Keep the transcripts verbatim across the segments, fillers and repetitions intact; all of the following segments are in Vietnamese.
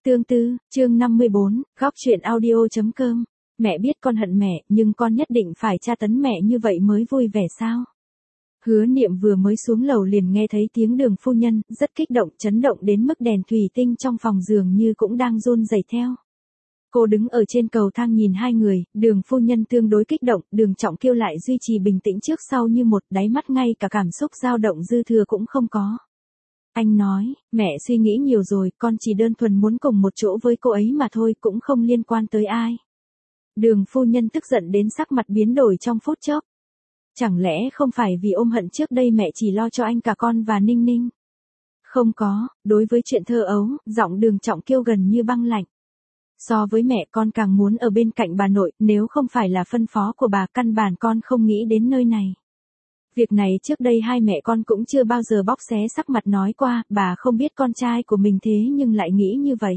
Tương tư, chương năm mươi bốn, góc chuyện audio.com. Mẹ biết con hận mẹ, nhưng con nhất định phải tra tấn mẹ như vậy mới vui vẻ sao? Hứa Niệm vừa mới xuống lầu liền nghe thấy tiếng Đường phu nhân, rất kích động, chấn động đến mức đèn thủy tinh trong phòng giường như cũng đang run rẩy theo. Cô đứng ở trên cầu thang nhìn hai người, Đường phu nhân tương đối kích động, Đường Trọng Kiêu lại duy trì bình tĩnh trước sau như một, đáy mắt ngay cả cảm xúc dao động dư thừa cũng không có. Anh nói, mẹ suy nghĩ nhiều rồi, con chỉ đơn thuần muốn cùng một chỗ với cô ấy mà thôi, cũng không liên quan tới ai. Đường phu nhân tức giận đến sắc mặt biến đổi trong phút chốc. Chẳng lẽ không phải vì ôm hận trước đây mẹ chỉ lo cho anh cả con và Ninh Ninh? Không có, đối với chuyện thơ ấu, giọng Đường Trọng Kiêu gần như băng lạnh. So với mẹ con càng muốn ở bên cạnh bà nội, nếu không phải là phân phó của bà căn bản con không nghĩ đến nơi này. Việc này trước đây hai mẹ con cũng chưa bao giờ bóc xé sắc mặt nói qua, bà không biết con trai của mình thế nhưng lại nghĩ như vậy.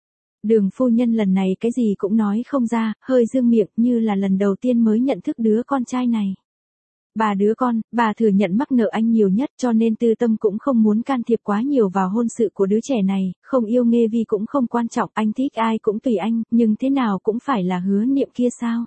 Đường phu nhân lần này cái gì cũng nói không ra, hơi dương miệng như là lần đầu tiên mới nhận thức đứa con trai này. Bà đứa con, bà thừa nhận mắc nợ anh nhiều nhất cho nên tư tâm cũng không muốn can thiệp quá nhiều vào hôn sự của đứa trẻ này, không yêu Nghê Vi cũng không quan trọng, anh thích ai cũng tùy anh, nhưng thế nào cũng phải là Hứa Niệm kia sao?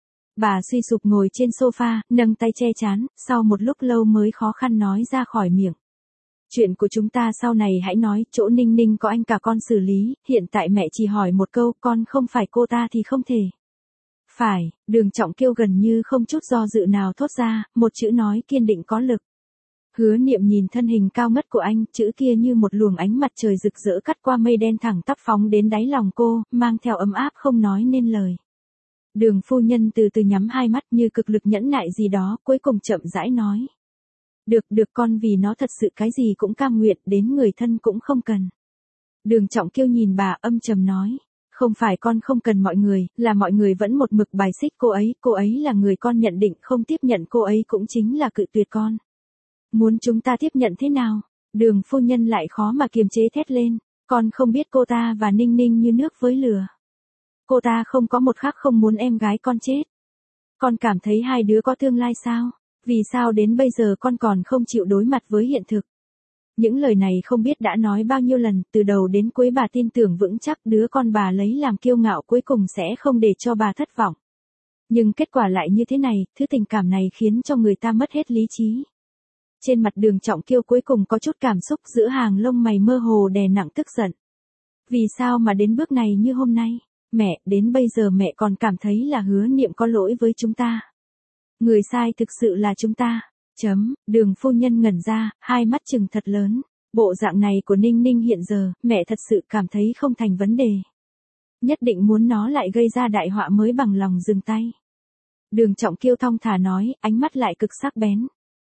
Bà suy sụp ngồi trên sofa, nâng tay che chán, sau một lúc lâu mới khó khăn nói ra khỏi miệng. Chuyện của chúng ta sau này hãy nói, chỗ Ninh Ninh có anh cả con xử lý, hiện tại mẹ chỉ hỏi một câu, con không phải cô ta thì không thể. Phải, Đường Trọng Kiêu gần như không chút do dự nào thốt ra, một chữ nói kiên định có lực. Hứa Niệm nhìn thân hình cao ngất của anh, chữ kia như một luồng ánh mặt trời rực rỡ cắt qua mây đen thẳng tắp phóng đến đáy lòng cô, mang theo ấm áp không nói nên lời. Đường phu nhân từ từ nhắm hai mắt như cực lực nhẫn nại gì đó, cuối cùng chậm rãi nói. Được, được con vì nó thật sự cái gì cũng cam nguyện, đến người thân cũng không cần. Đường Trọng Kiêu nhìn bà âm trầm nói. Không phải con không cần mọi người, là mọi người vẫn một mực bài xích cô ấy, cô ấy là người con nhận định không tiếp nhận cô ấy cũng chính là cự tuyệt con. Muốn chúng ta tiếp nhận thế nào? Đường phu nhân lại khó mà kiềm chế thét lên, con không biết cô ta và Ninh Ninh như nước với lửa. Cô ta không có một khắc không muốn em gái con chết. Con cảm thấy hai đứa có tương lai sao? Vì sao đến bây giờ con còn không chịu đối mặt với hiện thực? Những lời này không biết đã nói bao nhiêu lần, từ đầu đến cuối bà tin tưởng vững chắc đứa con bà lấy làm kiêu ngạo cuối cùng sẽ không để cho bà thất vọng. Nhưng kết quả lại như thế này, thứ tình cảm này khiến cho người ta mất hết lý trí. Trên mặt Đường Trọng Kiêu cuối cùng có chút cảm xúc, giữa hàng lông mày mơ hồ đè nặng tức giận. Vì sao mà đến bước này như hôm nay? Mẹ, đến bây giờ mẹ còn cảm thấy là Hứa Niệm có lỗi với chúng ta. Người sai thực sự là chúng ta. Chấm, Đường phu nhân ngẩn ra, hai mắt trừng thật lớn. Bộ dạng này của Ninh Ninh hiện giờ, mẹ thật sự cảm thấy không thành vấn đề. Nhất định muốn nó lại gây ra đại họa mới bằng lòng dừng tay. Đường Trọng Kiêu thong thả nói, ánh mắt lại cực sắc bén.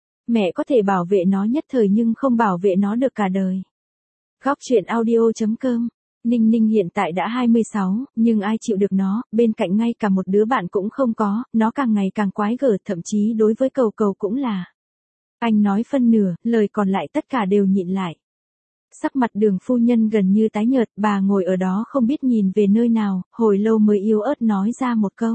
Mẹ có thể bảo vệ nó nhất thời nhưng không bảo vệ nó được cả đời. Góc chuyện audio.com. Ninh Ninh hiện tại đã hai mươi sáu, nhưng ai chịu được nó, bên cạnh ngay cả một đứa bạn cũng không có, nó càng ngày càng quái gở, thậm chí đối với Cầu Cầu cũng là. Anh nói phân nửa, lời còn lại tất cả đều nhịn lại. Sắc mặt Đường phu nhân gần như tái nhợt, bà ngồi ở đó không biết nhìn về nơi nào, hồi lâu mới yếu ớt nói ra một câu.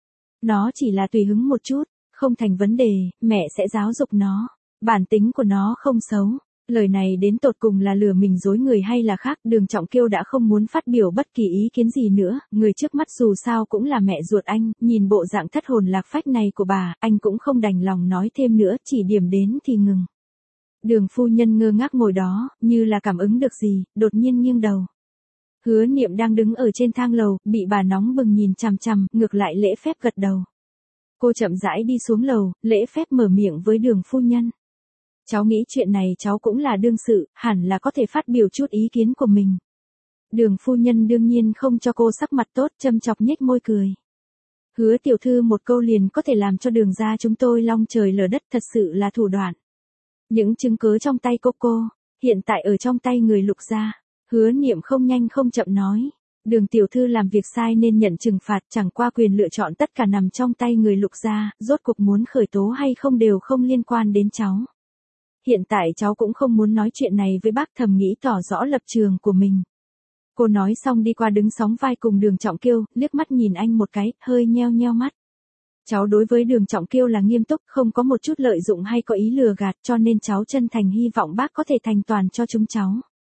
Nó chỉ là tùy hứng một chút, không thành vấn đề, mẹ sẽ giáo dục nó, bản tính của nó không xấu. Lời này đến tột cùng là lừa mình dối người hay là khác, Đường Trọng Kiêu đã không muốn phát biểu bất kỳ ý kiến gì nữa, người trước mắt dù sao cũng là mẹ ruột anh, nhìn bộ dạng thất hồn lạc phách này của bà, anh cũng không đành lòng nói thêm nữa, chỉ điểm đến thì ngừng. Đường phu nhân ngơ ngác ngồi đó, như là cảm ứng được gì, đột nhiên nghiêng đầu. Hứa Niệm đang đứng ở trên thang lầu, bị bà nóng bừng nhìn chằm chằm, ngược lại lễ phép gật đầu. Cô chậm rãi đi xuống lầu, lễ phép mở miệng với Đường phu nhân. Cháu nghĩ chuyện này cháu cũng là đương sự, hẳn là có thể phát biểu chút ý kiến của mình. Đường phu nhân đương nhiên không cho cô sắc mặt tốt, châm chọc nhếch môi cười. Hứa tiểu thư một câu liền có thể làm cho Đường gia chúng tôi long trời lở đất, thật sự là thủ đoạn. Những chứng cứ trong tay cô cô, hiện tại ở trong tay người Lục gia. Hứa Niệm không nhanh không chậm nói. Đường tiểu thư làm việc sai nên nhận trừng phạt, chẳng qua quyền lựa chọn tất cả nằm trong tay người Lục gia, rốt cuộc muốn khởi tố hay không đều không liên quan đến cháu. Hiện tại cháu cũng không muốn nói chuyện này với bác, thầm nghĩ tỏ rõ lập trường của mình. Cô nói xong đi qua đứng sóng vai cùng Đường Trọng Kiêu, liếc mắt nhìn anh một cái, hơi nheo nheo mắt. Cháu đối với Đường Trọng Kiêu là nghiêm túc, không có một chút lợi dụng hay có ý lừa gạt, cho nên cháu chân thành hy vọng bác có thể thành toàn cho chúng cháu.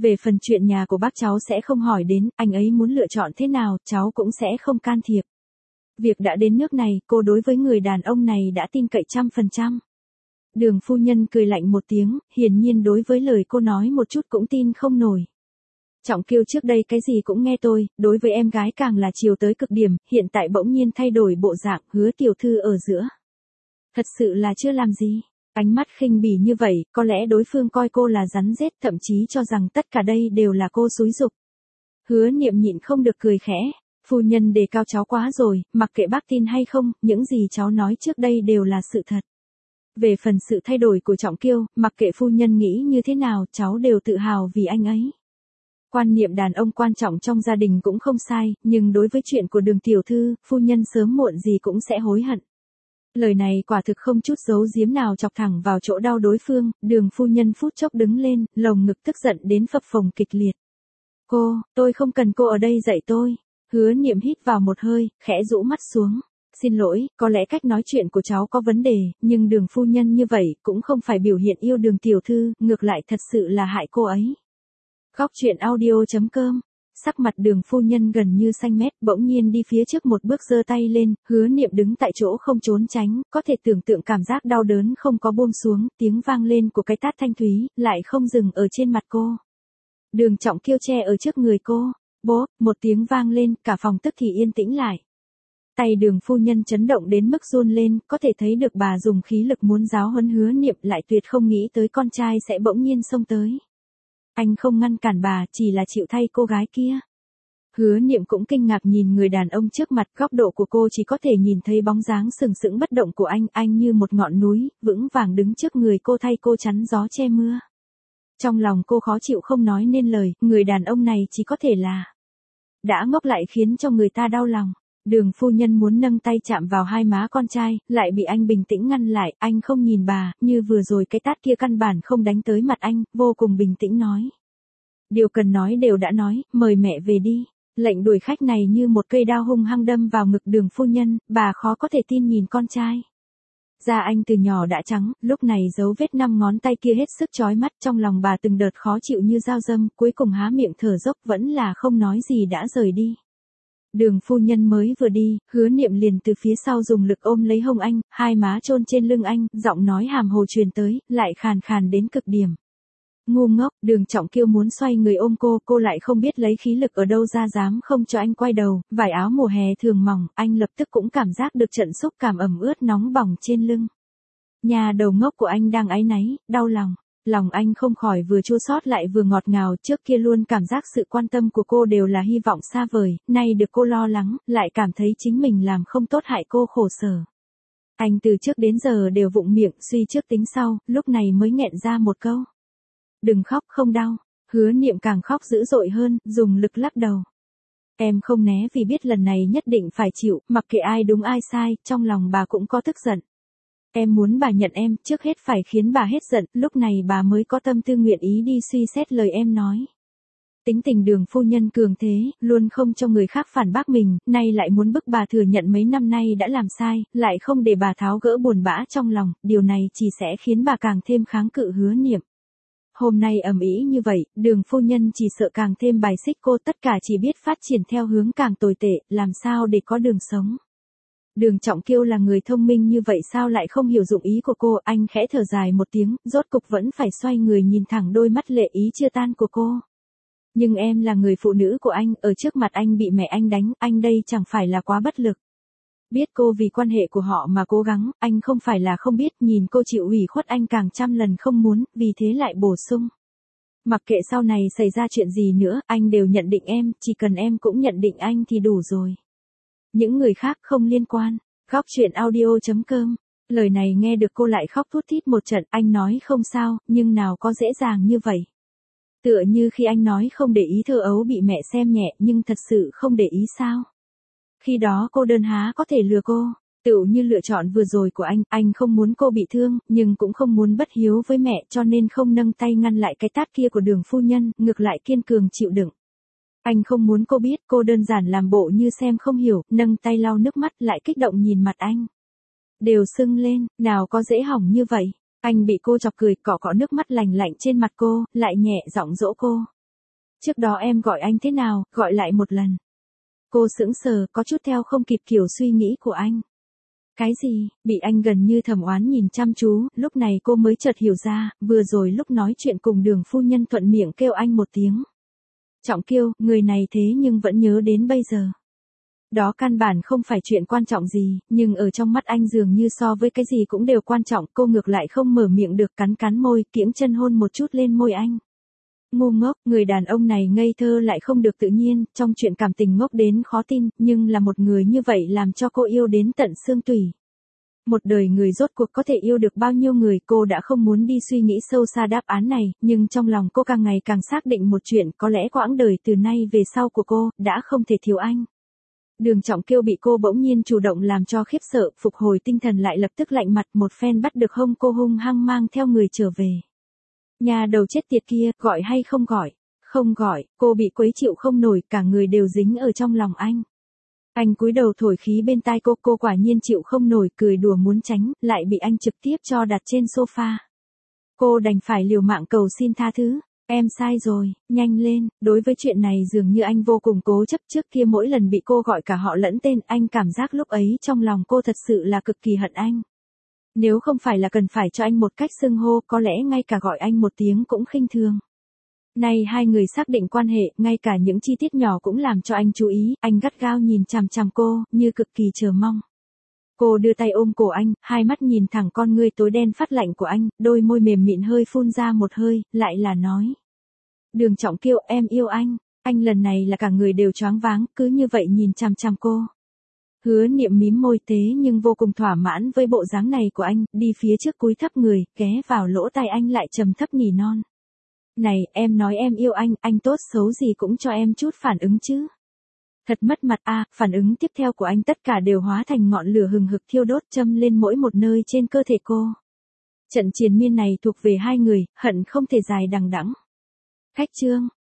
Về phần chuyện nhà của bác cháu sẽ không hỏi đến, anh ấy muốn lựa chọn thế nào, cháu cũng sẽ không can thiệp. Việc đã đến nước này, cô đối với người đàn ông này đã tin cậy trăm phần trăm. Đường phu nhân cười lạnh một tiếng, hiển nhiên đối với lời cô nói một chút cũng tin không nổi. Trọng Kiêu trước đây cái gì cũng nghe tôi, đối với em gái càng là chiều tới cực điểm, hiện tại bỗng nhiên thay đổi bộ dạng, Hứa tiểu thư ở giữa. Thật sự là chưa làm gì. Ánh mắt khinh bỉ như vậy, có lẽ đối phương coi cô là rắn rết, thậm chí cho rằng tất cả đây đều là cô xúi giục. Hứa Niệm nhịn không được cười khẽ. Phu nhân đề cao cháu quá rồi, mặc kệ bác tin hay không, những gì cháu nói trước đây đều là sự thật. Về phần sự thay đổi của Trọng Kiêu, mặc kệ phu nhân nghĩ như thế nào, cháu đều tự hào vì anh ấy. Quan niệm đàn ông quan trọng trong gia đình cũng không sai, nhưng đối với chuyện của Đường tiểu thư, phu nhân sớm muộn gì cũng sẽ hối hận. Lời này quả thực không chút giấu giếm nào chọc thẳng vào chỗ đau đối phương, Đường phu nhân phút chốc đứng lên, lồng ngực tức giận đến phập phồng kịch liệt. Cô, tôi không cần cô ở đây dạy tôi. Hứa Niệm hít vào một hơi, khẽ rũ mắt xuống. Xin lỗi, có lẽ cách nói chuyện của cháu có vấn đề, nhưng Đường phu nhân như vậy cũng không phải biểu hiện yêu Đường tiểu thư, ngược lại thật sự là hại cô ấy. Góc truyện audio chấm com. Sắc mặt Đường phu nhân gần như xanh mét, bỗng nhiên đi phía trước một bước giơ tay lên, Hứa Niệm đứng tại chỗ không trốn tránh, có thể tưởng tượng cảm giác đau đớn không có buông xuống, tiếng vang lên của cái tát thanh thúy, lại không dừng ở trên mặt cô. Đường Trọng Kiêu che ở trước người cô. Bố, một tiếng vang lên, cả phòng tức thì yên tĩnh lại. Tay Đường phu nhân chấn động đến mức run lên, có thể thấy được bà dùng khí lực muốn giáo huấn Hứa Niệm, lại tuyệt không nghĩ tới con trai sẽ bỗng nhiên xông tới. Anh không ngăn cản bà, chỉ là chịu thay cô gái kia. Hứa Niệm cũng kinh ngạc nhìn người đàn ông trước mặt, góc độ của cô chỉ có thể nhìn thấy bóng dáng sừng sững bất động của anh, anh như một ngọn núi, vững vàng đứng trước người cô thay cô chắn gió che mưa. Trong lòng cô khó chịu không nói nên lời, người đàn ông này chỉ có thể là đã ngốc lại khiến cho người ta đau lòng. Đường phu nhân muốn nâng tay chạm vào hai má con trai, lại bị anh bình tĩnh ngăn lại, anh không nhìn bà, như vừa rồi cái tát kia căn bản không đánh tới mặt anh, vô cùng bình tĩnh nói. Điều cần nói đều đã nói, mời mẹ về đi. Lệnh đuổi khách này như một cây đao hung hăng đâm vào ngực Đường phu nhân, bà khó có thể tin nhìn con trai. Da anh từ nhỏ đã trắng, lúc này dấu vết năm ngón tay kia hết sức chói mắt, trong lòng bà từng đợt khó chịu như dao dâm, cuối cùng há miệng thở dốc vẫn là không nói gì đã rời đi. Đường phu nhân mới vừa đi, Hứa Niệm liền từ phía sau dùng lực ôm lấy hông anh, hai má chôn trên lưng anh, giọng nói hàm hồ truyền tới, lại khàn khàn đến cực điểm. Ngu ngốc, Đường Trọng Kiêu muốn xoay người ôm cô, cô lại không biết lấy khí lực ở đâu ra dám không cho anh quay đầu, vải áo mùa hè thường mỏng, anh lập tức cũng cảm giác được trận xúc cảm ẩm ướt nóng bỏng trên lưng. Nhà đầu ngốc của anh đang áy náy, đau lòng. Lòng anh không khỏi vừa chua xót lại vừa ngọt ngào, trước kia luôn cảm giác sự quan tâm của cô đều là hy vọng xa vời, nay được cô lo lắng, lại cảm thấy chính mình làm không tốt hại cô khổ sở. Anh từ trước đến giờ đều vụng miệng, suy trước tính sau, lúc này mới nghẹn ra một câu. Đừng khóc, không đau. Hứa Niệm càng khóc dữ dội hơn, dùng lực lắc đầu. Em không né vì biết lần này nhất định phải chịu, mặc kệ ai đúng ai sai, trong lòng bà cũng có tức giận. Em muốn bà nhận em, trước hết phải khiến bà hết giận, lúc này bà mới có tâm tư nguyện ý đi suy xét lời em nói. Tính tình Đường phu nhân cường thế, luôn không cho người khác phản bác mình, nay lại muốn bức bà thừa nhận mấy năm nay đã làm sai, lại không để bà tháo gỡ buồn bã trong lòng, điều này chỉ sẽ khiến bà càng thêm kháng cự Hứa Niệm. Hôm nay ầm ĩ như vậy, Đường phu nhân chỉ sợ càng thêm bài xích cô, tất cả chỉ biết phát triển theo hướng càng tồi tệ, làm sao để có đường sống. Đường Trọng Kiêu là người thông minh như vậy sao lại không hiểu dụng ý của cô, anh khẽ thở dài một tiếng, rốt cục vẫn phải xoay người nhìn thẳng đôi mắt lệ ý chưa tan của cô. Nhưng em là người phụ nữ của anh, ở trước mặt anh bị mẹ anh đánh, anh đây chẳng phải là quá bất lực. Biết cô vì quan hệ của họ mà cố gắng, anh không phải là không biết, nhìn cô chịu ủy khuất anh càng trăm lần không muốn, vì thế lại bổ sung. Mặc kệ sau này xảy ra chuyện gì nữa, anh đều nhận định em, chỉ cần em cũng nhận định anh thì đủ rồi. Những người khác không liên quan. Góc truyện audio chấm com. Lời này nghe được cô lại khóc thút thít một trận, anh nói không sao, nhưng nào có dễ dàng như vậy. Tựa như khi anh nói không để ý thơ ấu bị mẹ xem nhẹ, nhưng thật sự không để ý sao. Khi đó cô đơn há có thể lừa cô. Tựu như lựa chọn vừa rồi của anh, anh không muốn cô bị thương, nhưng cũng không muốn bất hiếu với mẹ, cho nên không nâng tay ngăn lại cái tát kia của Đường phu nhân, ngược lại kiên cường chịu đựng. Anh không muốn cô biết, cô đơn giản làm bộ như xem không hiểu, nâng tay lau nước mắt lại kích động nhìn mặt anh. Đều sưng lên, nào có dễ hỏng như vậy. Anh bị cô chọc cười, cọ cọ nước mắt lành lạnh trên mặt cô, lại nhẹ giọng dỗ cô. Trước đó em gọi anh thế nào, gọi lại một lần. Cô sững sờ, có chút theo không kịp kiểu suy nghĩ của anh. Cái gì, bị anh gần như thầm oán nhìn chăm chú, lúc này cô mới chợt hiểu ra, vừa rồi lúc nói chuyện cùng Đường phu nhân thuận miệng kêu anh một tiếng. Trọng Kiêu, người này thế nhưng vẫn nhớ đến bây giờ. Đó căn bản không phải chuyện quan trọng gì, nhưng ở trong mắt anh dường như so với cái gì cũng đều quan trọng, cô ngược lại không mở miệng được, cắn cắn môi, kiễng chân hôn một chút lên môi anh. Ngu ngốc, người đàn ông này ngây thơ lại không được tự nhiên, trong chuyện cảm tình ngốc đến khó tin, nhưng là một người như vậy làm cho cô yêu đến tận xương tủy. Một đời người rốt cuộc có thể yêu được bao nhiêu người, cô đã không muốn đi suy nghĩ sâu xa đáp án này, nhưng trong lòng cô càng ngày càng xác định một chuyện, có lẽ quãng đời từ nay về sau của cô, đã không thể thiếu anh. Đường Trọng Kiêu bị cô bỗng nhiên chủ động làm cho khiếp sợ, phục hồi tinh thần lại lập tức lạnh mặt, một phen bắt được hông cô hung hăng mang theo người trở về. Nhà đầu chết tiệt kia, gọi hay không gọi? Không gọi, cô bị quấy chịu không nổi, cả người đều dính ở trong lòng anh. Anh cúi đầu thổi khí bên tai cô, cô quả nhiên chịu không nổi, cười đùa muốn tránh, lại bị anh trực tiếp cho đặt trên sofa. Cô đành phải liều mạng cầu xin tha thứ. Em sai rồi, nhanh lên, đối với chuyện này dường như anh vô cùng cố chấp, trước kia mỗi lần bị cô gọi cả họ lẫn tên, anh cảm giác lúc ấy trong lòng cô thật sự là cực kỳ hận anh. Nếu không phải là cần phải cho anh một cách xưng hô, có lẽ ngay cả gọi anh một tiếng cũng khinh thường. Nay hai người xác định quan hệ, ngay cả những chi tiết nhỏ cũng làm cho anh chú ý, anh gắt gao nhìn chằm chằm cô, như cực kỳ chờ mong. Cô đưa tay ôm cổ anh, hai mắt nhìn thẳng con ngươi tối đen phát lạnh của anh, đôi môi mềm mịn hơi phun ra một hơi, lại là nói. Đường Trọng Kiêu, em yêu anh. Anh lần này là cả người đều choáng váng, cứ như vậy nhìn chằm chằm cô. Hứa Niệm mím môi thế nhưng vô cùng thỏa mãn với bộ dáng này của anh, đi phía trước cúi thấp người, ghé vào lỗ tai anh lại trầm thấp nỉ non. Này, em nói em yêu anh, anh tốt xấu gì cũng cho em chút phản ứng chứ. Thật mất mặt a, à, phản ứng tiếp theo của anh tất cả đều hóa thành ngọn lửa hừng hực thiêu đốt châm lên mỗi một nơi trên cơ thể cô. Trận triền miên này thuộc về hai người, hận không thể dài đằng đẵng. Khách trương,